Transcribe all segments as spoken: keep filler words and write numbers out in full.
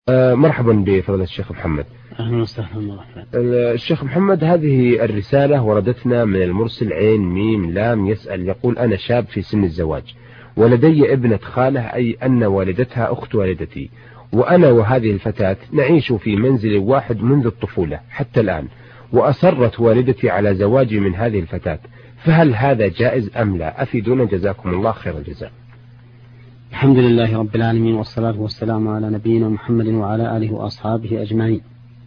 آه مرحبا بفضيلة الشيخ محمد. أهلا وسهلا. الشيخ محمد، هذه الرسالة وردتنا من المرسل عين ميم لام يسأل، يقول: أنا شاب في سن الزواج ولدي ابنة خالة، أي أن والدتها أخت والدتي، وأنا وهذه الفتاة نعيش في منزل واحد منذ الطفولة حتى الآن، وأصرت والدتي على زواجي من هذه الفتاة، فهل هذا جائز أم لا؟ أفيدونا جزاكم الله خير الجزاء. الحمد لله رب العالمين، والصلاة والسلام على نبينا محمد وعلى آله وأصحابه أجمعين.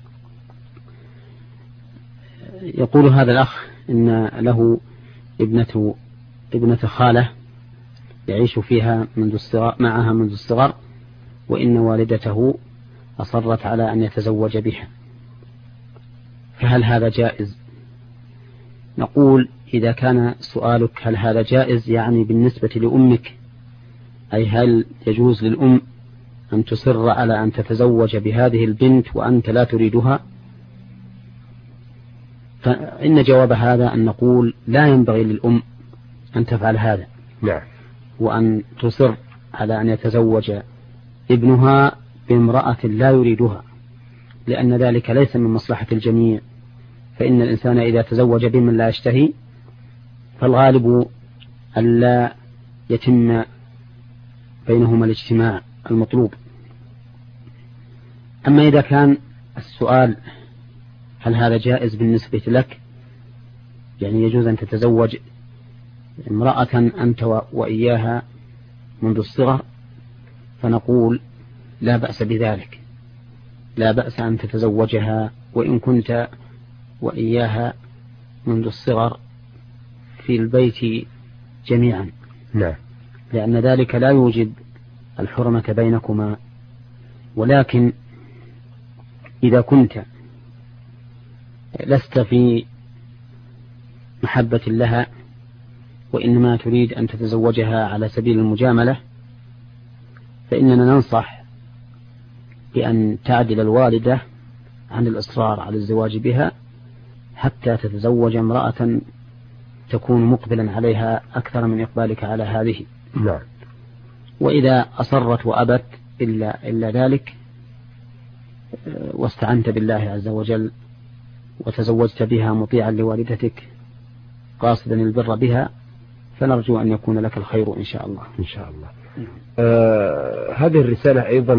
يقول هذا الأخ إن له ابنة ابنة خالة يعيش فيها منذ الصغر معها منذ الصغر، وإن والدته أصرت على أن يتزوج بها، فهل هذا جائز؟ نقول: إذا كان سؤالك هل هذا جائز يعني بالنسبة لأمك، أي هل يجوز للأم أن تصر على أن تتزوج بهذه البنت وأنت لا تريدها، فإن جواب هذا أن نقول: لا ينبغي للأم أن تفعل هذا. نعم. وأن تصر على أن يتزوج ابنها بامرأة لا يريدها، لأن ذلك ليس من مصلحة الجميع، فإن الإنسان إذا تزوج بمن لا يشتهي فالغالب ألا يتم بينهما الاجتماع المطلوب. أما إذا كان السؤال هل هذا جائز بالنسبة لك، يعني يجوز أن تتزوج امرأة أنت وإياها منذ الصغر، فنقول: لا بأس بذلك، لا بأس أن تتزوجها وإن كنت وإياها منذ الصغر في البيت جميعا. نعم. لأن ذلك لا يوجد الحرمة بينكما، ولكن إذا كنت لست في محبة لها وإنما تريد أن تتزوجها على سبيل المجاملة، فإننا ننصح بأن تعدل الوالدة عن الإصرار على الزواج بها حتى تتزوج امرأة تكون مقبلا عليها أكثر من إقبالك على هذه. نعم. وإذا أصرت وأبت إلا, إلا ذلك واستعنت بالله عز وجل وتزوجت بها مطيعا لوالدتك قاصدا البر بها، فنرجو أن يكون لك الخير إن شاء الله. إن شاء الله. آه هذه الرسالة أيضا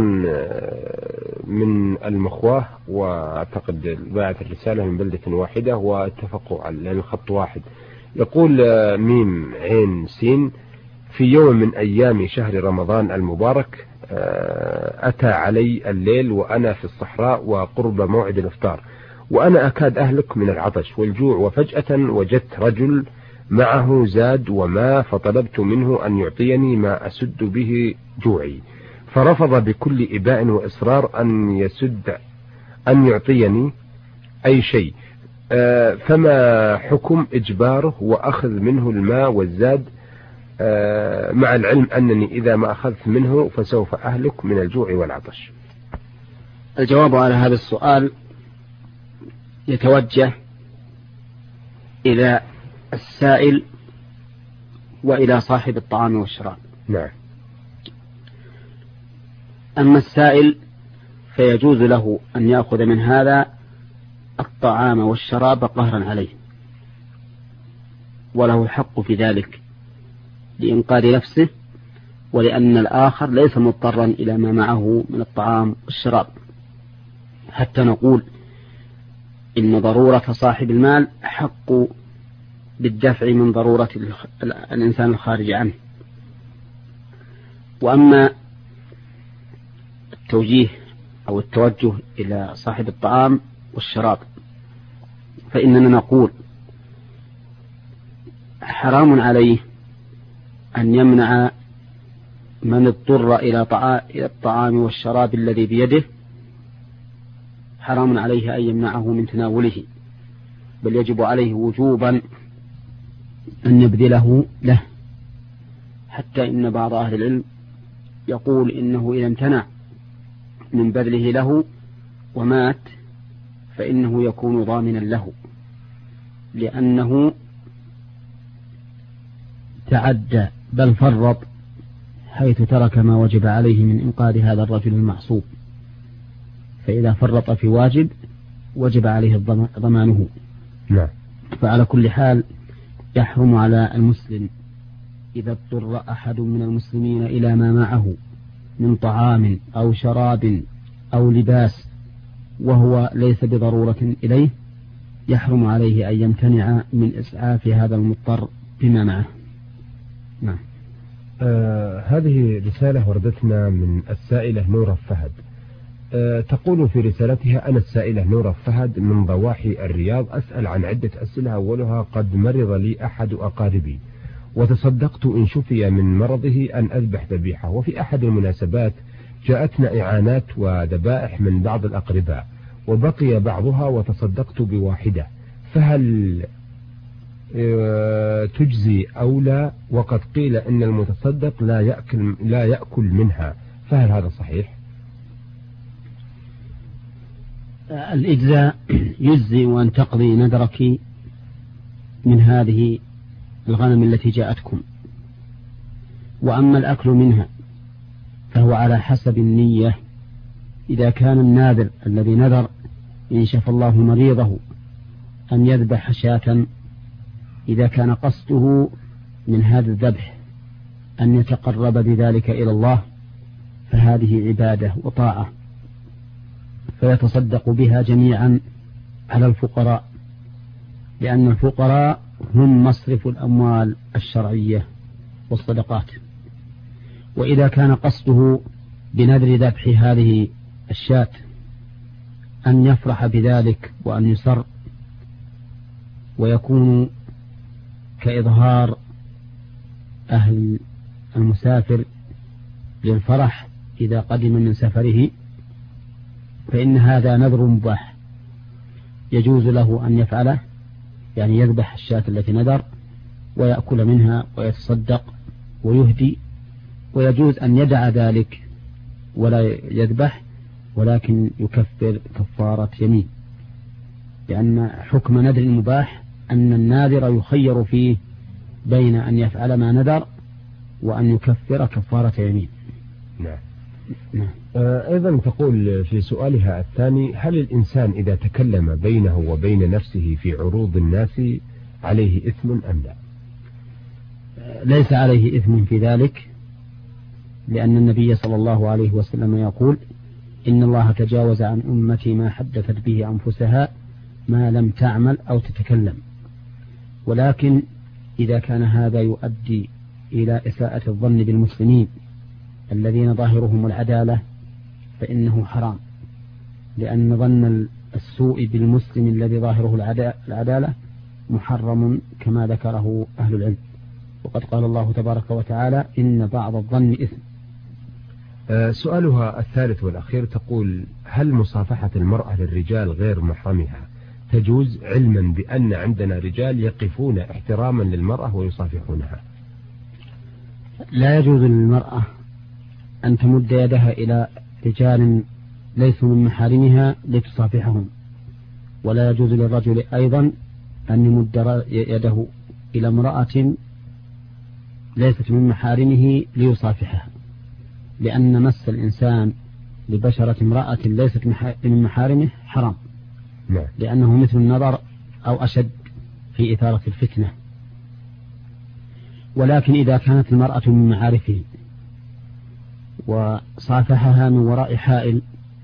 من المخواه، وأعتقد باعت الرسالة من بلدة واحدة واتفقوا على الخط واحد. يقول آه ميم عين سين: في يوم من أيام شهر رمضان المبارك آه أتى علي الليل وأنا في الصحراء وقرب موعد الإفطار، وأنا أكاد أهلك من العطش والجوع، وفجأة وجدت رجل معه زاد وماء، فطلبت منه أن يعطيني ما أسد به جوعي، فرفض بكل إباء وإصرار أن يسد أن يعطيني أي شيء. آه فما حكم إجباره وأخذ منه الماء والزاد، آه مع العلم أنني إذا ما أخذت منه فسوف أهلك من الجوع والعطش؟ الجواب على هذا السؤال يتوجه إلى السائل وإلى صاحب الطعام والشراب. نعم. أما السائل فيجوز له أن يأخذ من هذا الطعام والشراب قهرا عليه، وله الحق في ذلك لإنقاذ نفسه، ولأن الآخر ليس مضطرا إلى ما معه من الطعام والشراب، حتى نقول إن ضرورة صاحب المال حق بالدفع من ضرورة الإنسان الخارج عنه. وأما التوجيه أو التوجه إلى صاحب الطعام والشراب فإننا نقول: حرام عليه أن يمنع من اضطر إلى الطعام والشراب الذي بيده، حرام عليه أن يمنعه من تناوله، بل يجب عليه وجوبا أن يبذله له، حتى إن بعض أهل العلم يقول إنه إذا امتنع من بذله له ومات فإنه يكون ضامنا له، لأنه تعدى بل فرط حيث ترك ما وجب عليه من إنقاذ هذا الرجل المعصوب. فإذا فرط في واجب وجب عليه ضمانه. نعم. فعلى كل حال يحرم على المسلم إذا اضطر أحد من المسلمين إلى ما معه من طعام أو شراب أو لباس وهو ليس بضرورة إليه، يحرم عليه أن يمتنع من إسعاف هذا المضطر بما معه. نعم. آه هذه رسالة وردتنا من السائلة نورة فهد. آه تقول في رسالتها: أنا السائلة نورة فهد من ضواحي الرياض، أسأل عن عدة أسئلة. أولها: قد مرض لي أحد أقاربي وتصدقت إن شفي من مرضه أن أذبح ذبيحة، وفي أحد المناسبات جاءتنا إعانات وذبائح من بعض الأقرباء وبقي بعضها وتصدقت بواحدة، فهل تجزي أو لا؟ وقد قيل إن المتصدق لا يأكل, لا يأكل منها، فهل هذا صحيح؟ الإجزاء يجزي وأن تقضي نذرك من هذه الغنم التي جاءتكم، وأما الأكل منها فهو على حسب النية. إذا كان الناذر الذي نذر إن شفى الله مريضه أن يذبح شاة، إذا كان قصده من هذا الذبح أن يتقرب بذلك إلى الله فهذه عبادة وطاعة، فيتصدق بها جميعا على الفقراء، لأن الفقراء هم مصرف الأموال الشرعية والصدقات. وإذا كان قصده بنذر ذبح هذه الشاة أن يفرح بذلك وأن يسر ويكون كإظهار أهل المسافر للفرح إذا قدم من سفره، فإن هذا نذر مباح يجوز له أن يفعله، يعني يذبح الشاة التي نذر ويأكل منها ويتصدق ويهدي، ويجوز أن يدع ذلك ولا يذبح ولكن يكفر كفارة يمين، لأن حكم نذر المباح أن الناذر يخير فيه بين أن يفعل ما نذر وأن يكفر كفارة يمين. نعم. نعم. أيضا تقول في سؤالها الثاني: هل الإنسان إذا تكلم بينه وبين نفسه في عروض الناس عليه إثم أم لا؟ ليس عليه إثم في ذلك، لأن النبي صلى الله عليه وسلم يقول: إن الله تجاوز عن أمتي ما حدثت به أنفسها ما لم تعمل أو تتكلم. ولكن إذا كان هذا يؤدي إلى إساءة الظن بالمسلمين الذين ظاهرهم العدالة فإنه حرام، لأن ظن السوء بالمسلم الذي ظاهره العدالة محرم كما ذكره أهل العلم، وقد قال الله تبارك وتعالى: إن بعض الظن إثم. سؤالها الثالث والأخير تقول: هل مصافحة المرأة للرجال غير محرمها تجوز، علما بأن عندنا رجال يقفون احتراما للمرأة ويصافحونها؟ لا يجوز للمرأة أن تمد يدها إلى رجال ليسوا من محارمها لتصافحهم، ولا يجوز للرجل أيضا أن يمد يده إلى امرأة ليست من محارمه ليصافحها، لأن مس الإنسان لبشرة امرأة ليست من محارمه حرام، لأنه مثل النظر أو أشد في إثارة الفتنة. ولكن إذا كانت المرأة من معارفه وصافحها من وراء حائل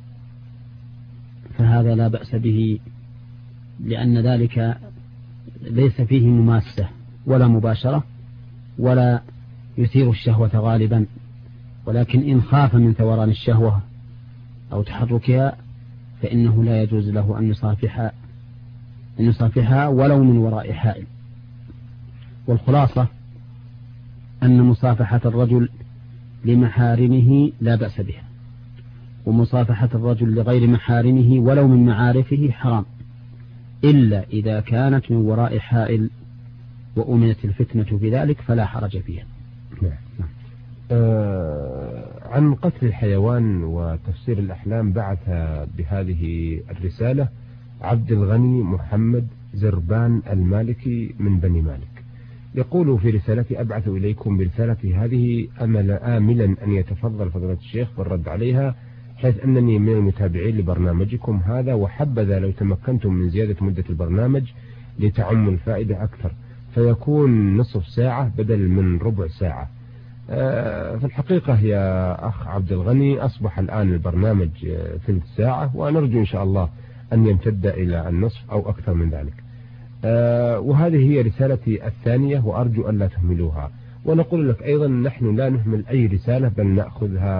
فهذا لا بأس به، لأن ذلك ليس فيه مماسة ولا مباشرة ولا يثير الشهوة غالبا، ولكن إن خاف من ثوران الشهوة أو تحركها فإنه لا يجوز له أن يصافحها أن يصافحها ولو من وراء حائل. والخلاصة أن مصافحة الرجل لمحارمه لا بأس بها، ومصافحة الرجل لغير محارمه ولو من معارفه حرام، إلا إذا كانت من وراء حائل وأمنت الفتنة بذلك فلا حرج فيها. نعم. آه عن قتل الحيوان وتفسير الأحلام بعث بهذه الرسالة عبد الغني محمد زربان المالكي من بني مالك. يقول في رسالتي: أبعث إليكم برسالتي هذه أمل آملا أن يتفضل فضيلة الشيخ بالرد عليها، حيث أنني من المتابعين لبرنامجكم هذا، وحبذا لو تمكنتم من زيادة مدة البرنامج لتعم الفائدة أكثر، فيكون نصف ساعة بدل من ربع ساعة. في الحقيقة يا أخ عبد الغني أصبح الآن البرنامج ثلث ساعة، ونرجو إن شاء الله أن يمتد إلى النصف أو أكثر من ذلك. وهذه هي رسالتي الثانية، وأرجو أن لا تهملوها. ونقول لك أيضا نحن لا نهمل أي رسالة، بل نأخذها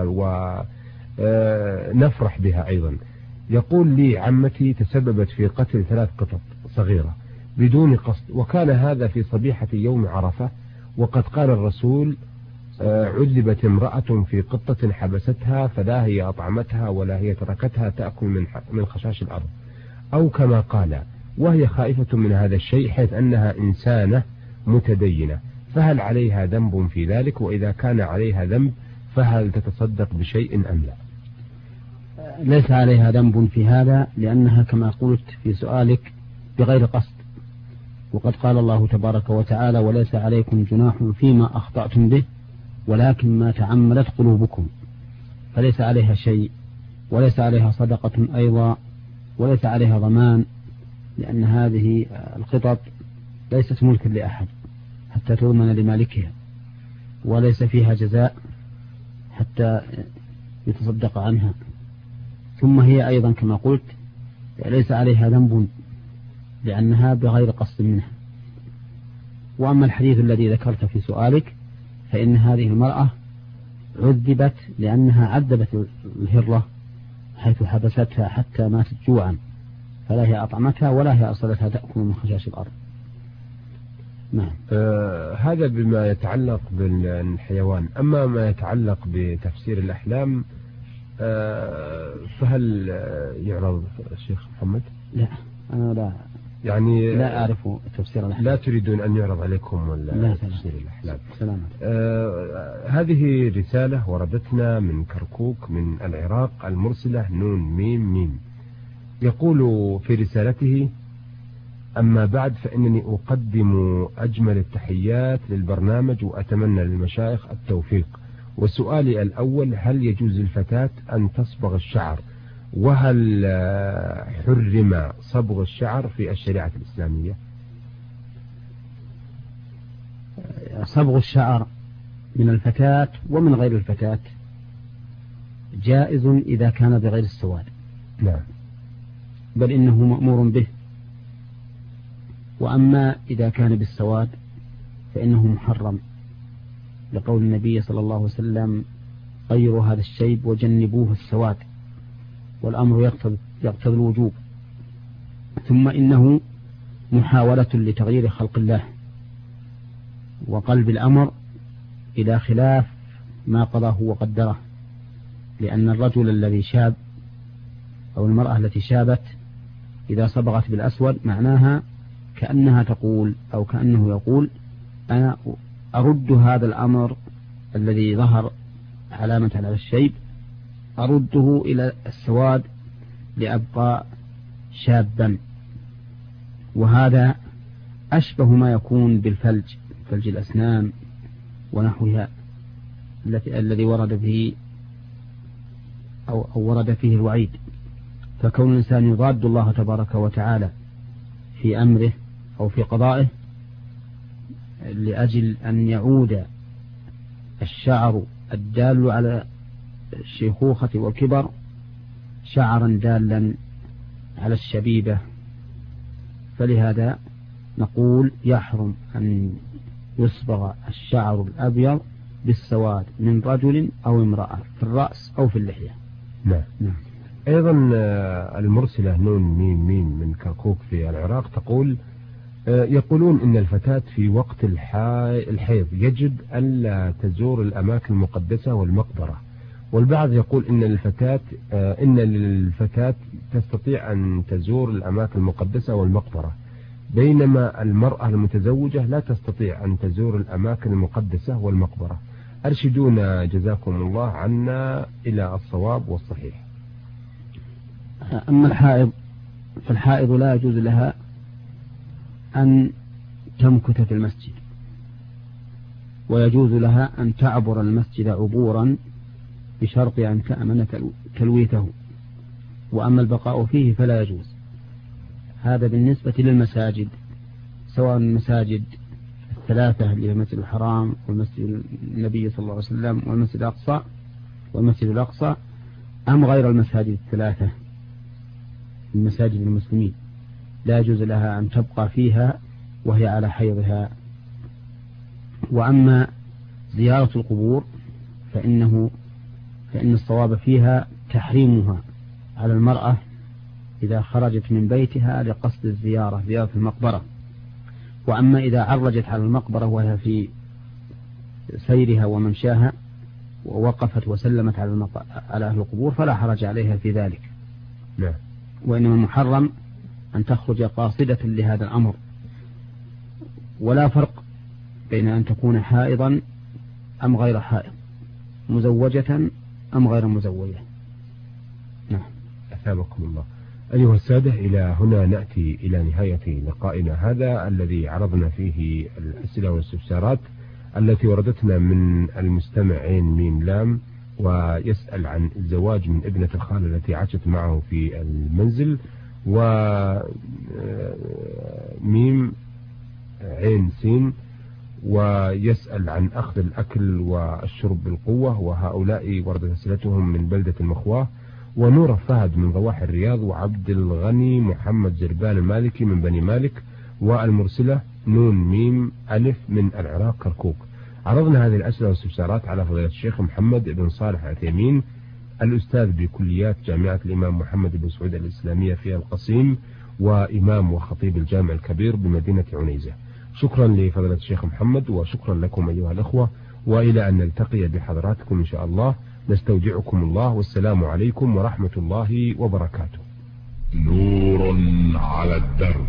ونفرح بها أيضا. يقول لي عمتي تسببت في قتل ثلاث قطط صغيرة بدون قصد، وكان هذا في صبيحة يوم عرفة، وقد قال الرسول عذبت امرأة في قطة حبستها فلا هي أطعمتها ولا هي تركتها تأكل من من خشاش الأرض، أو كما قال، وهي خائفة من هذا الشيء حيث أنها إنسانة متدينة، فهل عليها ذنب في ذلك؟ وإذا كان عليها ذنب فهل تتصدق بشيء أم لا؟ ليس عليها ذنب في هذا، لأنها كما قلت في سؤالك بغير قصد، وقد قال الله تبارك وتعالى وليس عليكم جناح فيما أخطأتم به ولكن ما تعمدت قلوبكم، فليس عليها شيء، وليس عليها صدقة أيضا، وليس عليها ضمان، لأن هذه القطط ليست ملكا لأحد حتى تضمن لمالكها، وليس فيها جزاء حتى يتصدق عنها. ثم هي أيضا كما قلت ليس عليها ذنب لأنها بغير قصد منها. وأما الحديث الذي ذكرت في سؤالك فإن هذه المرأة عذبت لأنها عذبت الهرة حيث حبستها حتى ماتت جوعا، فلا هي أطعمتها ولا هي أصلتها تأكل من خشاش الأرض. نعم. آه هذا بما يتعلق بالحيوان. أما ما يتعلق بتفسير الأحلام آه فهل يعرض الشيخ محمد؟ لا أنا لا يعني لا أعرف تفسير الأحلام. لا تريدون أن يعرض عليكم ولا تفسير الأحلام؟ آه هذه رسالة وردتنا من كركوك من العراق المرسلة نون ميم ميم. يقول في رسالته: أما بعد، فإنني أقدم أجمل التحيات للبرنامج وأتمنى للمشايخ التوفيق. وسؤالي الأول: هل يجوز للفتاة أن تصبغ الشعر؟ وهل حرم صبغ الشعر في الشريعة الإسلامية؟ صبغ الشعر من الفتاة ومن غير الفتاة جائز إذا كان بغير السواد. نعم. بل إنه مأمور به. وأما إذا كان بالسواد فإنه محرم، لقول النبي صلى الله عليه وسلم: غيروا هذا الشيب وجنبوه السواد، والأمر يقتضي يقتضي الوجوب. ثم إنه محاولة لتغيير خلق الله وقلب الأمر إلى خلاف ما قضاه وقدره، لأن الرجل الذي شاب أو المرأة التي شابت إذا صبغت بالأسود معناها كأنها تقول أو كأنه يقول: أنا أرد هذا الأمر الذي ظهر علامة على الشيب، أرده إلى السواد لأبقى شابا. وهذا أشبه ما يكون بالفلج، فلج الأسنان ونحوها الذي ورد به أو, أو ورد فيه الوعيد. فكون الإنسان يضاد الله تبارك وتعالى في أمره أو في قضائه لأجل أن يعود الشعر الدال على الشيخوخة والكبر شعرا دالا على الشبيبة، فلهذا نقول يحرم أن يصبغ الشعر الأبيض بالسواد من رجل أو امرأة في الرأس أو في اللحية. نعم. نعم. أيضا المرسلة نون ميم ميم من كركوك في العراق تقول: يقولون إن الفتاة في وقت الحيض يجب ألا تزور الأماكن المقدسة والمقبرة، والبعض يقول إن الفتاة إن للفتاة تستطيع أن تزور الأماكن المقدسة والمقبرة، بينما المرأة المتزوجة لا تستطيع أن تزور الأماكن المقدسة والمقبرة. أرشدونا جزاكم الله عنا إلى الصواب والصحيح. أما الحائض فالحائض لا يجوز لها أن تمكث في المسجد، ويجوز لها أن تعبر المسجد عبورا بشرط أن تأمن تلويته، وأما البقاء فيه فلا يجوز. هذا بالنسبة للمساجد، سواء المساجد الثلاثة اللي هي المسجد الحرام والمسجد النبي صلى الله عليه وسلم والمسجد الأقصى والمسجد الأقصى أم غير المساجد الثلاثة من مساجد المسلمين، لا يجوز لها أن تبقى فيها وهي على حيضها. وأما زيارة القبور فإنه فإن الصواب فيها تحريمها على المرأة إذا خرجت من بيتها لقصد الزيارة، زيارة المقبرة. وأما إذا عرجت على المقبرة وهي في سيرها وممشاها ووقفت وسلمت على, على أهل القبور فلا حرج عليها في ذلك. لا. وإنما المحرم أن تخرج قاصدة لهذا الأمر، ولا فرق بين أن تكون حائضا أم غير حائض، مزوجة أم غير مزوجة. نعم. أثابكم الله. أيها السادة، إلى هنا نأتي إلى نهاية لقائنا هذا الذي عرضنا فيه الأسئلة والاستفسارات التي وردتنا من المستمع عين ميم لام، ويسأل عن الزواج من ابنة الخالة التي عاشت معه في المنزل، وميم عين سين ويسأل عن أخذ الأكل والشرب بالقوة، وهؤلاء وردت أسئلتهم من بلدة المخواه. ونور فهد من ضواحي الرياض، وعبد الغني محمد زربان المالكي من بني مالك، والمرسلة نون ميم ألف من العراق كركوك. عرضنا هذه الأسئلة والاستفسارات على فضيلة الشيخ محمد بن صالح العثيمين الأستاذ بكليات جامعة الإمام محمد بن سعود الإسلامية في القصيم، وإمام وخطيب الجامع الكبير بمدينة عنيزة. شكرا لفضيلة الشيخ محمد، وشكرا لكم أيها الأخوة، وإلى أن نلتقي بحضراتكم إن شاء الله. نستودعكم الله، والسلام عليكم ورحمة الله وبركاته. نور على الدرب،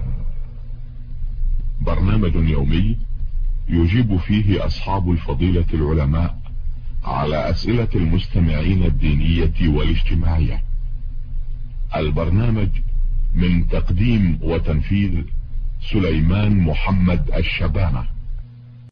برنامج يومي يجيب فيه أصحاب الفضيلة العلماء على أسئلة المستمعين الدينية والاجتماعية. البرنامج من تقديم وتنفيذ سليمان محمد الشبانة.